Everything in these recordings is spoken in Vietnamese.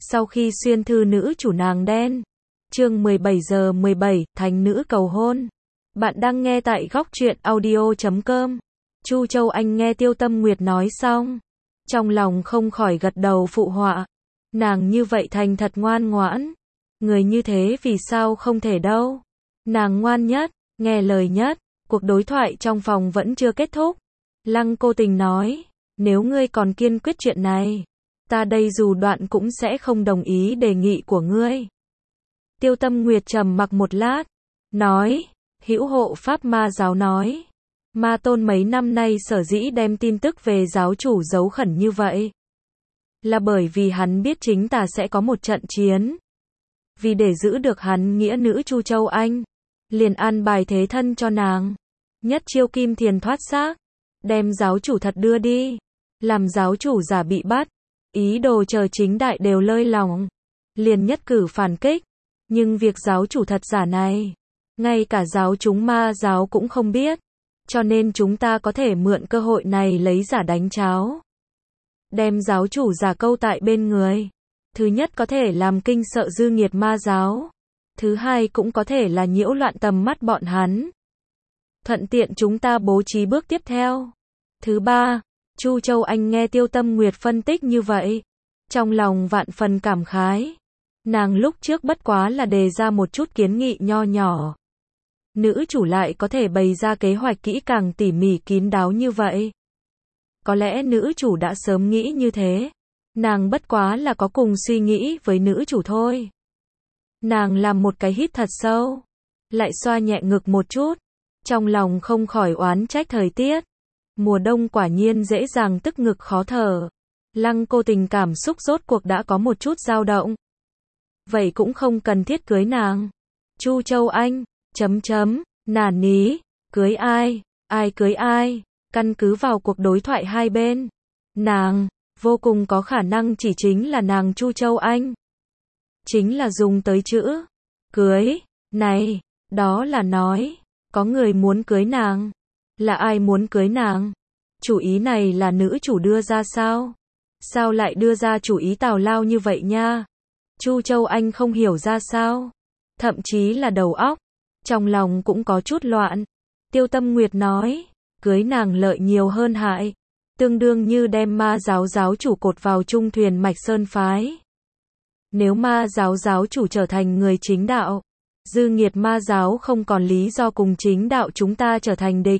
Sau khi xuyên thư nữ chủ nàng đen. Chương 17 giờ 17, thành nữ cầu hôn. Bạn đang nghe tại góc truyện audio.com. Chu Châu Anh nghe Tiêu Tâm Nguyệt nói xong, trong lòng không khỏi gật đầu phụ họa. Nàng như vậy thành thật ngoan ngoãn. Người như thế vì sao không thể đâu. Nàng ngoan nhất, nghe lời nhất. Cuộc đối thoại trong phòng vẫn chưa kết thúc. Lăng Cô Tình nói, nếu ngươi còn kiên quyết chuyện này, ta đây dù đoạn cũng sẽ không đồng ý đề nghị của ngươi. Tiêu Tâm Nguyệt trầm mặc một lát, nói, hữu hộ pháp ma giáo nói, ma tôn mấy năm nay sở dĩ đem tin tức về giáo chủ giấu khẩn như vậy, là bởi vì hắn biết chính ta sẽ có một trận chiến. Vì để giữ được hắn nghĩa nữ Chu Châu Anh, liền an bài thế thân cho nàng, nhất chiêu kim thiền thoát xác, đem giáo chủ thật đưa đi, làm giáo chủ giả bị bắt, ý đồ chờ chính đại đều lơi lòng, liền nhất cử phản kích. Nhưng việc giáo chủ thật giả này, ngay cả giáo chúng ma giáo cũng không biết, cho nên chúng ta có thể mượn cơ hội này lấy giả đánh cháo, đem giáo chủ giả câu tại bên người. Thứ nhất có thể làm kinh sợ dư nghiệt ma giáo, thứ hai cũng có thể là nhiễu loạn tầm mắt bọn hắn, thuận tiện chúng ta bố trí bước tiếp theo. Thứ ba, Chu Châu Anh nghe Tiêu Tâm Nguyệt phân tích như vậy, trong lòng vạn phần cảm khái. Nàng lúc trước bất quá là đề ra một chút kiến nghị nho nhỏ, nữ chủ lại có thể bày ra kế hoạch kỹ càng tỉ mỉ kín đáo như vậy. Có lẽ nữ chủ đã sớm nghĩ như thế, nàng bất quá là có cùng suy nghĩ với nữ chủ thôi. Nàng làm một cái hít thật sâu, lại xoa nhẹ ngực một chút, trong lòng không khỏi oán trách thời tiết. Mùa đông quả nhiên dễ dàng tức ngực khó thở. Lăng Cô Tình cảm xúc rốt cuộc đã có một chút dao động. Vậy cũng không cần thiết cưới nàng. Chu Châu Anh, nản ní, cưới ai, ai cưới ai, căn cứ vào cuộc đối thoại hai bên. Nàng, vô cùng có khả năng chỉ chính là nàng Chu Châu Anh. Chính là dùng tới chữ, cưới, này, đó là nói, có người muốn cưới nàng. Là ai muốn cưới nàng? Chủ ý này là nữ chủ đưa ra sao? Sao lại đưa ra chủ ý tào lao như vậy nha? Chu Châu Anh không hiểu ra sao? Thậm chí là đầu óc, trong lòng cũng có chút loạn. Tiêu Tâm Nguyệt nói, cưới nàng lợi nhiều hơn hại. Tương đương như đem ma giáo giáo chủ cột vào chung thuyền Mạch Sơn phái. Nếu ma giáo giáo chủ trở thành người chính đạo, dư nghiệt ma giáo không còn lý do cùng chính đạo chúng ta trở thành địch.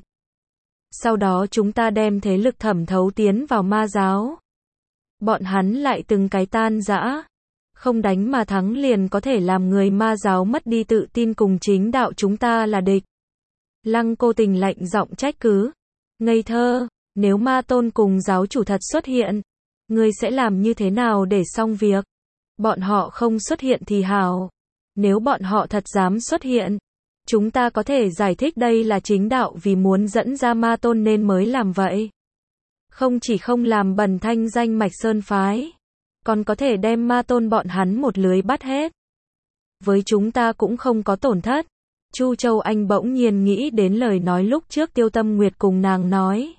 Sau đó chúng ta đem thế lực thẩm thấu tiến vào ma giáo. Bọn hắn lại từng cái tan rã. Không đánh mà thắng liền có thể làm người ma giáo mất đi tự tin cùng chính đạo chúng ta là địch. Lăng Cô Tình lạnh giọng trách cứ. Ngây thơ, nếu ma tôn cùng giáo chủ thật xuất hiện, ngươi sẽ làm như thế nào để xong việc? Bọn họ không xuất hiện thì hảo. Nếu bọn họ thật dám xuất hiện, chúng ta có thể giải thích đây là chính đạo vì muốn dẫn ra ma tôn nên mới làm vậy. Không chỉ không làm bẩn thanh danh Mạch Sơn phái, còn có thể đem ma tôn bọn hắn một lưới bắt hết. Với chúng ta cũng không có tổn thất. Chu Châu Anh bỗng nhiên nghĩ đến lời nói lúc trước Tiêu Tâm Nguyệt cùng nàng nói.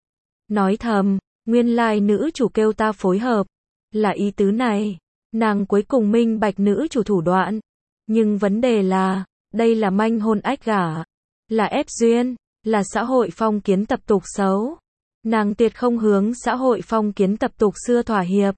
Nói thầm, nguyên lai nữ chủ kêu ta phối hợp, là ý tứ này. Nàng cuối cùng minh bạch nữ chủ thủ đoạn. Nhưng vấn đề là, đây là manh hôn ách gả, là ép duyên, là xã hội phong kiến tập tục xấu. Nàng tuyệt không hướng xã hội phong kiến tập tục xưa thỏa hiệp.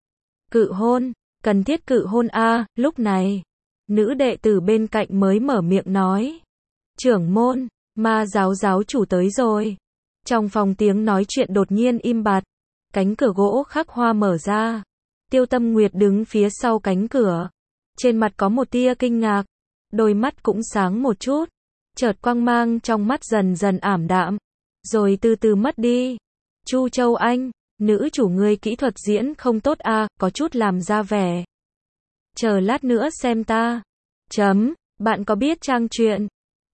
Cự hôn, cần thiết cự hôn a. Lúc này, nữ đệ tử bên cạnh mới mở miệng nói. Trưởng môn, ma giáo giáo chủ tới rồi. Trong phòng tiếng nói chuyện đột nhiên im bặt, cánh cửa gỗ khắc hoa mở ra. Tiêu Tâm Nguyệt đứng phía sau cánh cửa, trên mặt có một tia kinh ngạc, đôi mắt cũng sáng một chút, chợt quang mang trong mắt dần dần ảm đạm, rồi từ từ mất đi. Chu Châu Anh, nữ chủ ngươi kỹ thuật diễn không tốt a, có chút làm ra vẻ. Chờ lát nữa xem ta. Bạn có biết trang truyện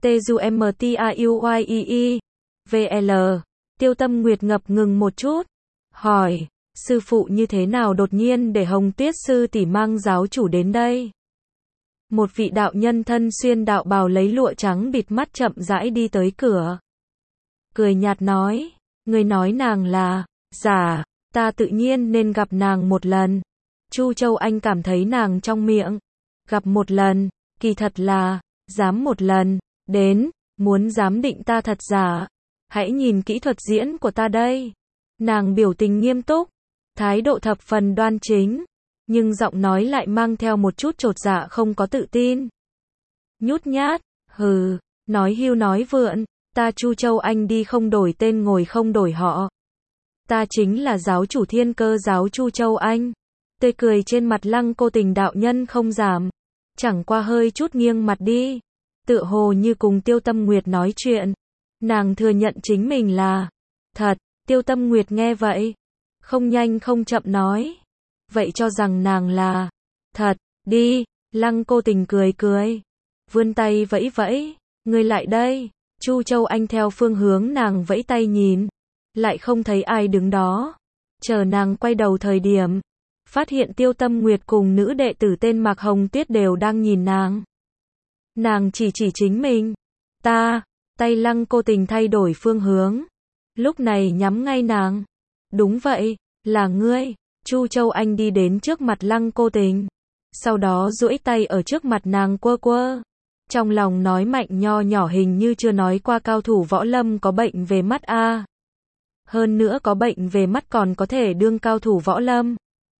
TUMTAUYEE VL? Tiêu Tâm Nguyệt ngập ngừng một chút, hỏi, sư phụ như thế nào đột nhiên để Hồng Tuyết sư tỷ mang giáo chủ đến đây? Một vị đạo nhân thân xuyên đạo bào lấy lụa trắng bịt mắt chậm rãi đi tới cửa. Cười nhạt nói, người nói nàng là giả, ta tự nhiên nên gặp nàng một lần. Chu Châu Anh cảm thấy nàng trong miệng. Gặp một lần, kỳ thật là, dám một lần, đến, muốn giám định ta thật giả. Hãy nhìn kỹ thuật diễn của ta đây. Nàng biểu tình nghiêm túc, thái độ thập phần đoan chính, nhưng giọng nói lại mang theo một chút chột dạ không có tự tin. Nhút nhát, hừ, nói hưu nói vượn, ta Chu Châu Anh đi không đổi tên ngồi không đổi họ. Ta chính là giáo chủ Thiên Cơ giáo Chu Châu Anh. Tươi cười trên mặt Lăng Cô Tình đạo nhân không giảm, chẳng qua hơi chút nghiêng mặt đi, tựa hồ như cùng Tiêu Tâm Nguyệt nói chuyện. Nàng thừa nhận chính mình là thật. Tiêu Tâm Nguyệt nghe vậy, không nhanh không chậm nói, vậy cho rằng nàng là thật, đi. Lăng Cô Tình cười cười, vươn tay vẫy vẫy, ngươi lại đây. Chu Châu Anh theo phương hướng nàng vẫy tay nhìn, lại không thấy ai đứng đó. Chờ nàng quay đầu thời điểm, phát hiện Tiêu Tâm Nguyệt cùng nữ đệ tử tên Mạc Hồng Tuyết đều đang nhìn nàng. Nàng chỉ chính mình. Ta, tay Lăng Cô Tình thay đổi phương hướng, lúc này nhắm ngay nàng. Đúng vậy, là ngươi. Chu Châu Anh đi đến trước mặt Lăng Cô Tình, sau đó duỗi tay ở trước mặt nàng quơ quơ. Trong lòng nói mạnh nho nhỏ hình như chưa nói qua cao thủ võ lâm có bệnh về mắt a. Hơn nữa có bệnh về mắt còn có thể đương cao thủ võ lâm.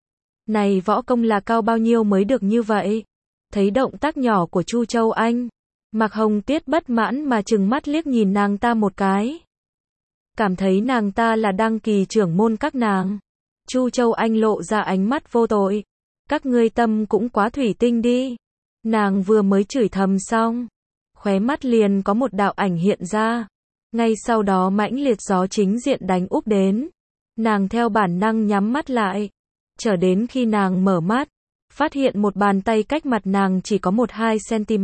Này võ công là cao bao nhiêu mới được như vậy? Thấy động tác nhỏ của Chu Châu Anh, Mạc Hồng Tuyết bất mãn mà trừng mắt liếc nhìn nàng ta một cái. Cảm thấy nàng ta là đăng kỳ trưởng môn các nàng. Chu Châu Anh lộ ra ánh mắt vô tội. Các ngươi tâm cũng quá thủy tinh đi. Nàng vừa mới chửi thầm xong, khóe mắt liền có một đạo ảnh hiện ra. Ngay sau đó mãnh liệt gió chính diện đánh úp đến. Nàng theo bản năng nhắm mắt lại. Chờ đến khi nàng mở mắt, phát hiện một bàn tay cách mặt nàng chỉ có 1-2 cm.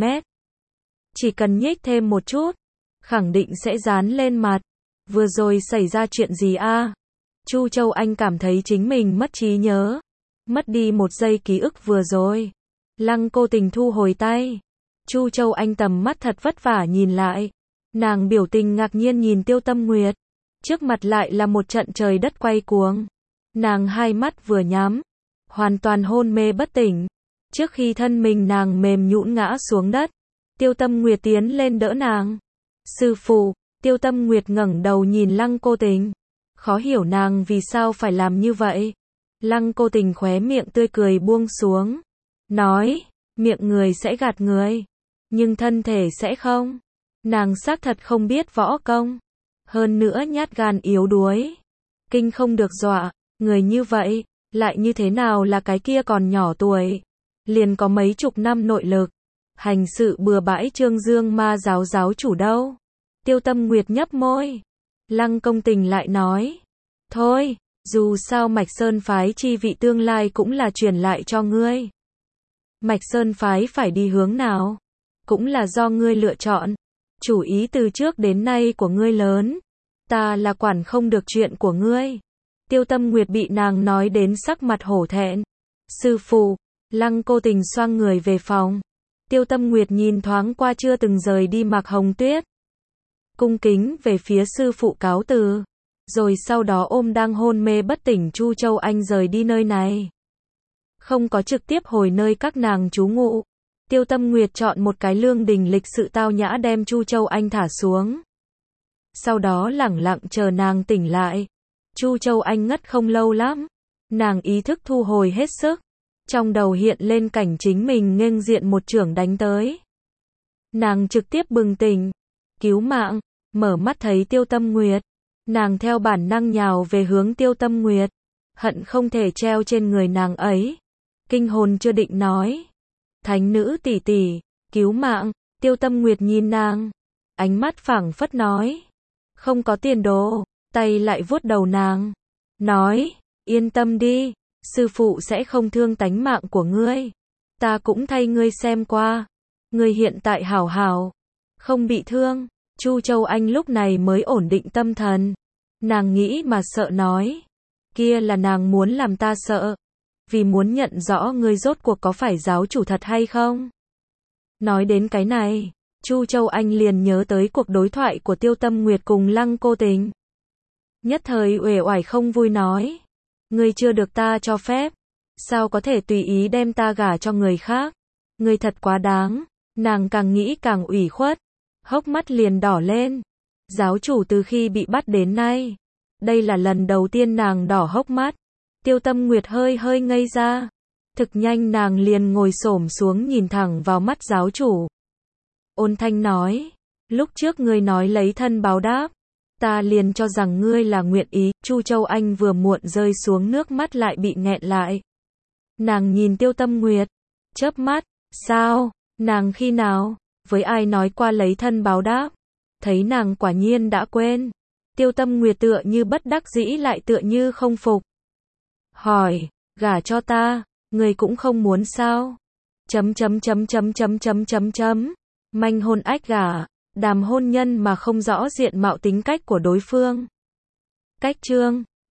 Chỉ cần nhích thêm một chút, khẳng định sẽ dán lên mặt. Vừa rồi xảy ra chuyện gì a? Chu Châu Anh cảm thấy chính mình mất trí nhớ. Mất đi một giây ký ức vừa rồi. Lăng Cô Tình thu hồi tay. Chu Châu Anh tầm mắt thật vất vả nhìn lại. Nàng biểu tình ngạc nhiên nhìn Tiêu Tâm Nguyệt. Trước mặt lại là một trận trời đất quay cuồng. Nàng hai mắt vừa nhắm, hoàn toàn hôn mê bất tỉnh. Trước khi thân mình nàng mềm nhũn ngã xuống đất, Tiêu Tâm Nguyệt tiến lên đỡ nàng. Sư phụ. Tiêu Tâm Nguyệt ngẩng đầu nhìn Lăng Cô Tình, khó hiểu nàng vì sao phải làm như vậy. Lăng Cô Tình khóe miệng tươi cười buông xuống, nói, miệng người sẽ gạt người, nhưng thân thể sẽ không. Nàng xác thật không biết võ công, hơn nữa nhát gan yếu đuối, kinh không được dọa. Người như vậy, lại như thế nào là cái kia còn nhỏ tuổi, liền có mấy chục năm nội lực, hành sự bừa bãi trương dương ma giáo giáo chủ đâu. Tiêu Tâm Nguyệt nhấp môi. Lăng Công Tình lại nói, thôi, dù sao Mạch Sơn phái chi vị tương lai cũng là truyền lại cho ngươi. Mạch Sơn phái phải đi hướng nào, cũng là do ngươi lựa chọn. Chủ ý từ trước đến nay của ngươi lớn, ta là quản không được chuyện của ngươi. Tiêu Tâm Nguyệt bị nàng nói đến sắc mặt hổ thẹn. Sư phụ. Lăng Cô Tình xoang người về phòng. Tiêu Tâm Nguyệt nhìn thoáng qua chưa từng rời đi Mạc Hồng Tuyết, cung kính về phía sư phụ cáo từ, rồi sau đó ôm đang hôn mê bất tỉnh Chu Châu Anh rời đi nơi này. Không có trực tiếp hồi nơi các nàng trú ngụ. Tiêu Tâm Nguyệt chọn một cái lương đình lịch sự tao nhã đem Chu Châu Anh thả xuống. Sau đó lẳng lặng chờ nàng tỉnh lại. Chu Châu Anh ngất không lâu lắm. Nàng ý thức thu hồi hết sức. Trong đầu hiện lên cảnh chính mình nghênh diện một chưởng đánh tới. Nàng trực tiếp bừng tỉnh. Cứu mạng. Mở mắt thấy Tiêu Tâm Nguyệt. Nàng theo bản năng nhào về hướng Tiêu Tâm Nguyệt. Hận không thể treo trên người nàng ấy. Kinh hồn chưa định nói. Thánh nữ tỷ tỷ, cứu mạng. Tiêu Tâm Nguyệt nhìn nàng. Ánh mắt phảng phất nói. Không có tiền đồ. Tay lại vuốt đầu nàng. Nói, yên tâm đi. Sư phụ sẽ không thương tánh mạng của ngươi. Ta cũng thay ngươi xem qua. Ngươi hiện tại hảo hảo. Không bị thương. Chu Châu Anh lúc này mới ổn định tâm thần. Nàng nghĩ mà sợ nói. Kia là nàng muốn làm ta sợ. Vì muốn nhận rõ ngươi rốt cuộc có phải giáo chủ thật hay không. Nói đến cái này, Chu Châu Anh liền nhớ tới cuộc đối thoại của Tiêu Tâm Nguyệt cùng Lăng Cô Tình. Nhất thời uể oải không vui nói. Ngươi chưa được ta cho phép. Sao có thể tùy ý đem ta gả cho người khác? Ngươi thật quá đáng. Nàng càng nghĩ càng ủy khuất, hốc mắt liền đỏ lên. Giáo chủ từ khi bị bắt đến nay, đây là lần đầu tiên nàng đỏ hốc mắt. Tiêu Tâm Nguyệt hơi hơi ngây ra. Thực nhanh nàng liền ngồi xổm xuống nhìn thẳng vào mắt giáo chủ. Ôn thanh nói, lúc trước ngươi nói lấy thân báo đáp, ta liền cho rằng ngươi là nguyện ý. Chu Châu Anh vừa muộn rơi xuống nước mắt lại bị nghẹn lại. Nàng nhìn Tiêu Tâm Nguyệt, chớp mắt, sao, nàng khi nào, với ai nói qua lấy thân báo đáp? Thấy nàng quả nhiên đã quên. Tiêu Tâm Nguyệt tựa như bất đắc dĩ lại tựa như không phục. Hỏi, gả cho ta, ngươi cũng không muốn sao? Manh hôn ách gả, đàm hôn nhân mà không rõ diện mạo tính cách của đối phương. Cách chương